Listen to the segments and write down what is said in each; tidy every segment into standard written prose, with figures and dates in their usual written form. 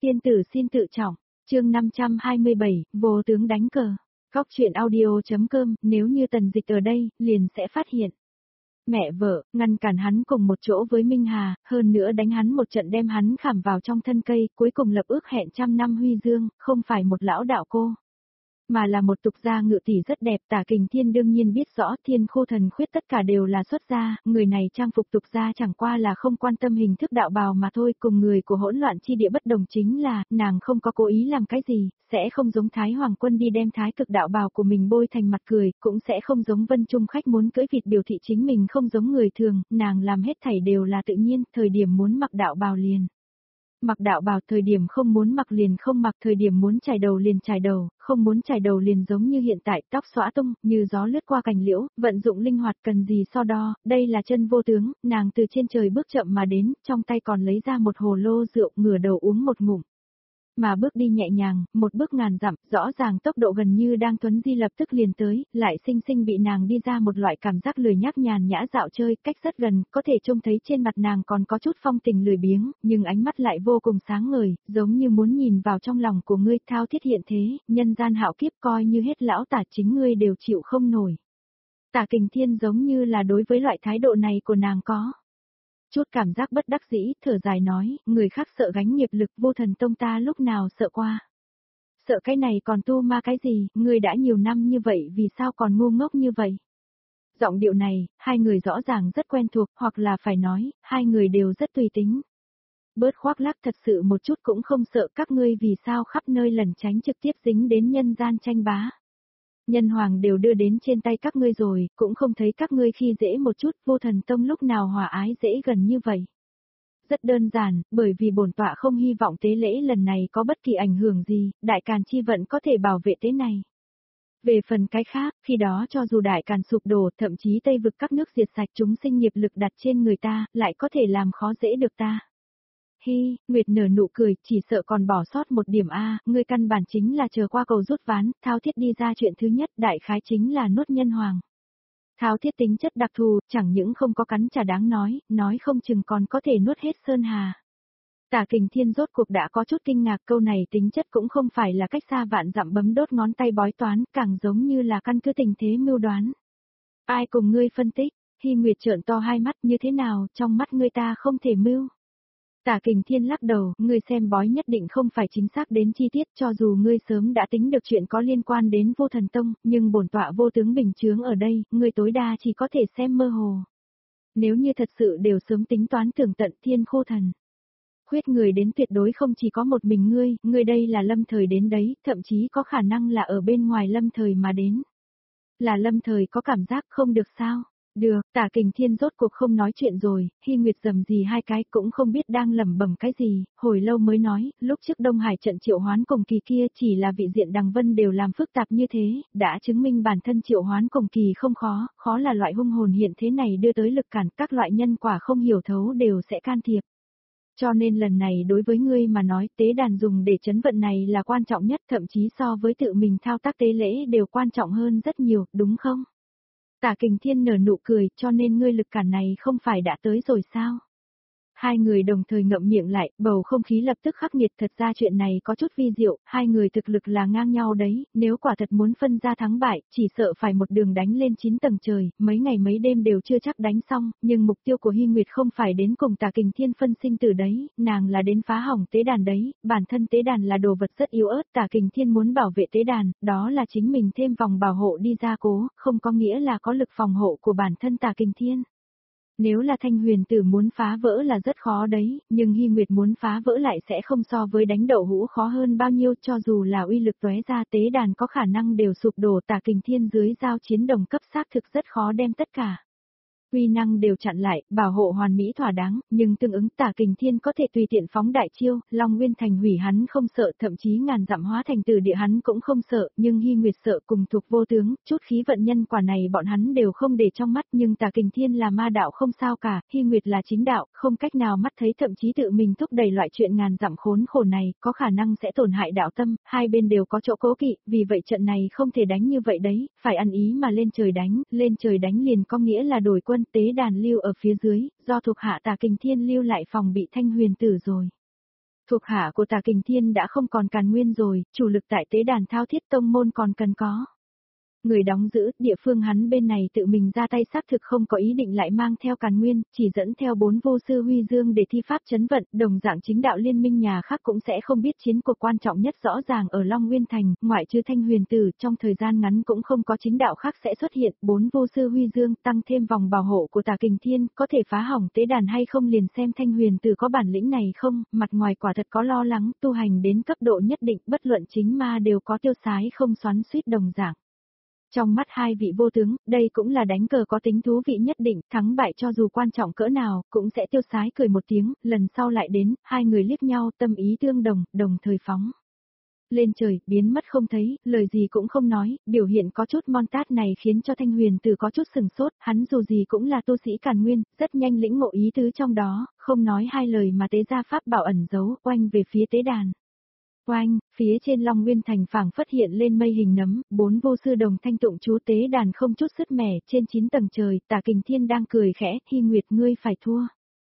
Tiên tử xin tự trọng, chương 527, vô tướng đánh cờ. Góc truyện audio.com, nếu như Tần Dịch ở đây, liền sẽ phát hiện. Mẹ vợ, ngăn cản hắn cùng một chỗ với Minh Hà, hơn nữa đánh hắn một trận đem hắn khảm vào trong thân cây, cuối cùng lập ước hẹn 100 năm huy dương, không phải một lão đạo cô. Mà là một tục gia ngự tỷ rất đẹp. Tả Kình Thiên đương nhiên biết rõ Thiên Khô Thần Khuyết tất cả đều là xuất gia, người này trang phục tục gia chẳng qua là không quan tâm hình thức đạo bào mà thôi. Cùng người của hỗn loạn chi địa bất đồng chính là, nàng không có cố ý làm cái gì, sẽ không giống Thái Hoàng Quân đi đem thái cực đạo bào của mình bôi thành mặt cười, cũng sẽ không giống Vân Trung khách muốn cưỡi vịt biểu thị chính mình không giống người thường, nàng làm hết thảy đều là tự nhiên, thời điểm muốn mặc đạo bào liền. Mặc đạo bào, thời điểm không muốn mặc liền không mặc, thời điểm muốn chải đầu liền chải đầu, không muốn chải đầu liền giống như hiện tại, tóc xõa tung, như gió lướt qua cành liễu, vận dụng linh hoạt cần gì so đo, đây là chân vô tướng, nàng từ trên trời bước chậm mà đến, trong tay còn lấy ra một hồ lô rượu, ngửa đầu uống một ngụm. Mà bước đi nhẹ nhàng, một bước ngàn dặm, rõ ràng tốc độ gần như đang tuấn di lập tức liền tới, lại sinh sinh bị nàng đi ra một loại cảm giác lười nhác nhàn nhã dạo chơi, cách rất gần, có thể trông thấy trên mặt nàng còn có chút phong tình lười biếng, nhưng ánh mắt lại vô cùng sáng ngời, giống như muốn nhìn vào trong lòng của ngươi, thao thiết hiện thế, nhân gian hạo kiếp coi như hết lão tả chính ngươi đều chịu không nổi. Tả Kình Thiên giống như là đối với loại thái độ này của nàng có chút cảm giác bất đắc dĩ, thở dài nói, người khác sợ gánh nghiệp lực, Vô Thần Tông ta lúc nào sợ qua. Sợ cái này còn tu ma cái gì, người đã nhiều năm như vậy vì sao còn ngu ngốc như vậy. Giọng điệu này, hai người rõ ràng rất quen thuộc, hoặc là phải nói, hai người đều rất tùy tính. Bớt khoác lác, thật sự một chút cũng không sợ, các ngươi vì sao khắp nơi lẩn tránh trực tiếp dính đến nhân gian tranh bá. Nhân hoàng đều đưa đến trên tay các ngươi rồi, cũng không thấy các ngươi khi dễ một chút, Vô Thần Tông lúc nào hòa ái dễ gần như vậy. Rất đơn giản, bởi vì bổn tọa không hy vọng tế lễ lần này có bất kỳ ảnh hưởng gì, Đại Càn chi vận có thể bảo vệ tế này. Về phần cái khác, khi đó cho dù Đại Càn sụp đổ, thậm chí Tây vực các nước diệt sạch, chúng sinh nghiệp lực đặt trên người ta, lại có thể làm khó dễ được ta. Hi, Nguyệt nở nụ cười, chỉ sợ còn bỏ sót một điểm a, ngươi căn bản chính là chờ qua cầu rút ván, thao thiết đi ra chuyện thứ nhất, đại khái chính là nuốt nhân hoàng. Thao thiết tính chất đặc thù, chẳng những không có cắn trả đáng nói không chừng còn có thể nuốt hết Sơn Hà. Tả Kình Thiên rốt cuộc đã có chút kinh ngạc, câu này tính chất cũng không phải là cách xa vạn dặm bấm đốt ngón tay bói toán, càng giống như là căn cứ tình thế mưu đoán. Ai cùng ngươi phân tích? Hi Nguyệt trợn to hai mắt, như thế nào, trong mắt ngươi ta không thể mưu. Tả Kình Thiên lắc đầu, ngươi xem bói nhất định không phải chính xác đến chi tiết, cho dù ngươi sớm đã tính được chuyện có liên quan đến Vô Thần Tông, nhưng bổn tọa vô tướng bình chướng ở đây, ngươi tối đa chỉ có thể xem mơ hồ. Nếu như thật sự đều sớm tính toán tường tận, Thiên Khô Thần Khuyết người đến tuyệt đối không chỉ có một mình ngươi đây là lâm thời đến đấy, thậm chí có khả năng là ở bên ngoài lâm thời mà đến. Là lâm thời có cảm giác không được sao? Được, Tả Kình Thiên rốt cuộc không nói chuyện rồi, Hi Nguyệt rầm gì hai cái cũng không biết đang lẩm bẩm cái gì, hồi lâu mới nói, lúc trước Đông Hải trận triệu hoán cùng kỳ kia chỉ là vị diện Đằng Vân đều làm phức tạp như thế, đã chứng minh bản thân triệu hoán cùng kỳ không khó là loại hung hồn hiện thế này đưa tới lực cản, các loại nhân quả không hiểu thấu đều sẽ can thiệp. Cho nên lần này đối với ngươi mà nói tế đàn dùng để chấn vận này là quan trọng nhất, thậm chí so với tự mình thao tác tế lễ đều quan trọng hơn rất nhiều, đúng không? Tả Kình Thiên nở nụ cười, cho nên ngươi lực cản này không phải đã tới rồi sao? Hai người đồng thời ngậm miệng lại, bầu không khí lập tức khắc nghiệt, thật ra chuyện này có chút vi diệu, hai người thực lực là ngang nhau đấy, nếu quả thật muốn phân ra thắng bại, chỉ sợ phải một đường đánh lên 9 tầng trời, mấy ngày mấy đêm đều chưa chắc đánh xong, nhưng mục tiêu của Hi Nguyệt không phải đến cùng Tả Kình Thiên phân sinh tử đấy, nàng là đến phá hỏng tế đàn đấy, bản thân tế đàn là đồ vật rất yếu ớt, Tả Kình Thiên muốn bảo vệ tế đàn, đó là chính mình thêm vòng bảo hộ đi ra cố, không có nghĩa là có lực phòng hộ của bản thân Tả Kình Thiên. Nếu là Thanh Huyền Tử muốn phá vỡ là rất khó đấy, nhưng Hi Nguyệt muốn phá vỡ lại sẽ không so với đánh đậu hũ khó hơn bao nhiêu, cho dù là uy lực tóe ra tế đàn có khả năng đều sụp đổ. Tả Kình Thiên dưới giao chiến đồng cấp xác thực rất khó đem tất cả uy năng đều chặn lại, bảo hộ hoàn mỹ thỏa đáng, nhưng tương ứng Tả Kình Thiên có thể tùy tiện phóng đại chiêu, Long Nguyên thành hủy hắn không sợ, thậm chí ngàn dặm hóa thành tử địa hắn cũng không sợ, nhưng Hi Nguyệt sợ cùng thuộc vô tướng, chút khí vận nhân quả này bọn hắn đều không để trong mắt, nhưng Tả Kình Thiên là ma đạo không sao cả, Hi Nguyệt là chính đạo, không cách nào mắt thấy, thậm chí tự mình thúc đẩy loại chuyện ngàn dặm khốn khổ này, có khả năng sẽ tổn hại đạo tâm, hai bên đều có chỗ cố kỵ, vì vậy trận này không thể đánh như vậy đấy, phải ăn ý mà lên trời đánh liền có nghĩa là đổi quân, tế đàn lưu ở phía dưới, do thuộc hạ Tả Kình Thiên lưu lại phòng bị Thanh Huyền Tử rồi. Thuộc hạ của Tả Kình Thiên đã không còn Càn Nguyên rồi, chủ lực tại tế đàn thao thiết tông môn còn cần có. Người đóng giữ, địa phương hắn bên này tự mình ra tay xác thực không có ý định lại mang theo Càn Nguyên, chỉ dẫn theo 4 vô sư huy dương để thi pháp chấn vận, đồng dạng chính đạo liên minh nhà khác cũng sẽ không biết chiến cuộc quan trọng nhất rõ ràng ở Long Nguyên Thành, ngoại trừ Thanh Huyền Tử, trong thời gian ngắn cũng không có chính đạo khác sẽ xuất hiện, 4 vô sư huy dương tăng thêm vòng bảo hộ của Tả Kình Thiên, có thể phá hỏng tế đàn hay không liền xem Thanh Huyền Tử có bản lĩnh này không, mặt ngoài quả thật có lo lắng, tu hành đến cấp độ nhất định, bất luận chính ma đều có tiêu sái không xoắn xuýt đồng dạng. Trong mắt hai vị vô tướng, đây cũng là đánh cờ có tính thú vị nhất định, thắng bại cho dù quan trọng cỡ nào, cũng sẽ tiêu sái cười một tiếng, lần sau lại đến, hai người liếc nhau, tâm ý tương đồng, đồng thời phóng. Lên trời, biến mất không thấy, lời gì cũng không nói, biểu hiện có chút montage này khiến cho Thanh Huyền Tử có chút sừng sốt, hắn dù gì cũng là tu sĩ Càn Nguyên, rất nhanh lĩnh ngộ ý tứ trong đó, không nói hai lời mà tế ra pháp bảo ẩn giấu, oanh về phía tế đàn. Oanh, phía trên Long Nguyên Thành phảng phất hiện lên mây hình nấm, 4 vô sư đồng thanh tụng chú tế đàn không chút sứt mẻ, trên 9 tầng trời, Tả Kình Thiên đang cười khẽ, Hy Nguyệt ngươi phải thua.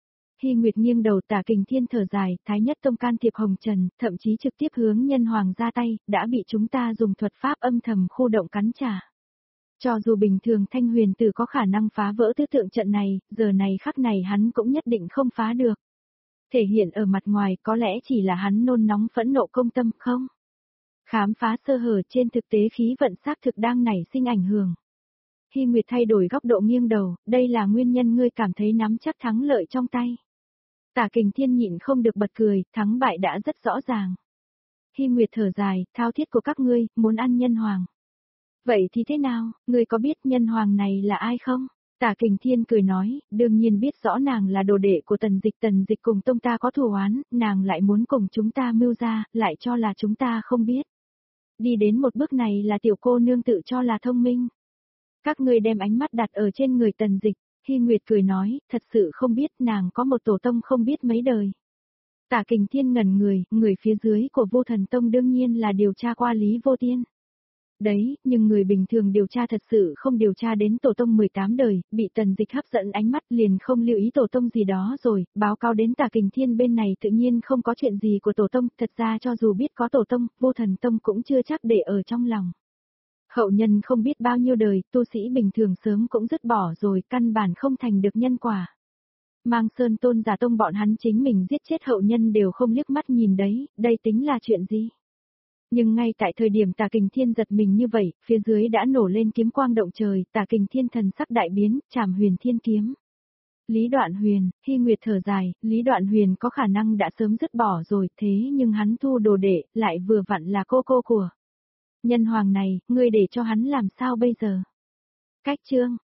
Hy Nguyệt nghiêng đầu, Tả Kình Thiên thở dài, Thái Nhất Tông can thiệp Hồng Trần, thậm chí trực tiếp hướng Nhân Hoàng ra tay, đã bị chúng ta dùng thuật pháp âm thầm khu động cắn trả. Cho dù bình thường Thanh Huyền Tử có khả năng phá vỡ tứ tượng trận này, giờ này khắc này hắn cũng nhất định không phá được. Thể hiện ở mặt ngoài có lẽ chỉ là hắn nôn nóng phẫn nộ công tâm không? Khám phá sơ hở trên thực tế khí vận xác thực đang nảy sinh ảnh hưởng. Hy Nguyệt thay đổi góc độ nghiêng đầu, đây là nguyên nhân ngươi cảm thấy nắm chắc thắng lợi trong tay. Tả Kình Thiên nhịn không được bật cười, thắng bại đã rất rõ ràng. Hy Nguyệt thở dài, thao thiết của các ngươi, muốn ăn Nhân Hoàng. Vậy thì thế nào, ngươi có biết Nhân Hoàng này là ai không? Tả Kình Thiên cười nói, đương nhiên biết rõ nàng là đồ đệ của Tần Dịch cùng tông ta có thù oán, nàng lại muốn cùng chúng ta mưu ra, lại cho là chúng ta không biết. Đi đến một bước này là tiểu cô nương tự cho là thông minh. Các ngươi đem ánh mắt đặt ở trên người Tần Dịch, Hy Nguyệt cười nói, thật sự không biết nàng có một tổ tông không biết mấy đời. Tả Kình Thiên ngẩn người phía dưới của Vô Thần Tông đương nhiên là điều tra qua Lý Vô Tiên. Đấy, nhưng người bình thường điều tra thật sự không điều tra đến tổ tông 18 đời, bị Tần Dịch hấp dẫn ánh mắt liền không lưu ý tổ tông gì đó rồi, báo cáo đến Tả Kình Thiên bên này tự nhiên không có chuyện gì của tổ tông, thật ra cho dù biết có tổ tông, Vô Thần Tông cũng chưa chắc để ở trong lòng. Hậu nhân không biết bao nhiêu đời, tu sĩ bình thường sớm cũng dứt bỏ rồi, căn bản không thành được nhân quả. Mang Sơn Tôn Giả Tông bọn hắn chính mình giết chết hậu nhân đều không liếc mắt nhìn đấy, đây tính là chuyện gì? Nhưng ngay tại thời điểm Tả Kình Thiên giật mình như vậy, phía dưới đã nổ lên kiếm quang động trời, Tả Kình Thiên thần sắc đại biến, trảm huyền thiên kiếm. Lý Đoạn Huyền, Hy Nguyệt thở dài, Lý Đoạn Huyền có khả năng đã sớm dứt bỏ rồi, thế nhưng hắn thu đồ đệ, lại vừa vặn là cô của Nhân Hoàng này, ngươi để cho hắn làm sao bây giờ? Cách chương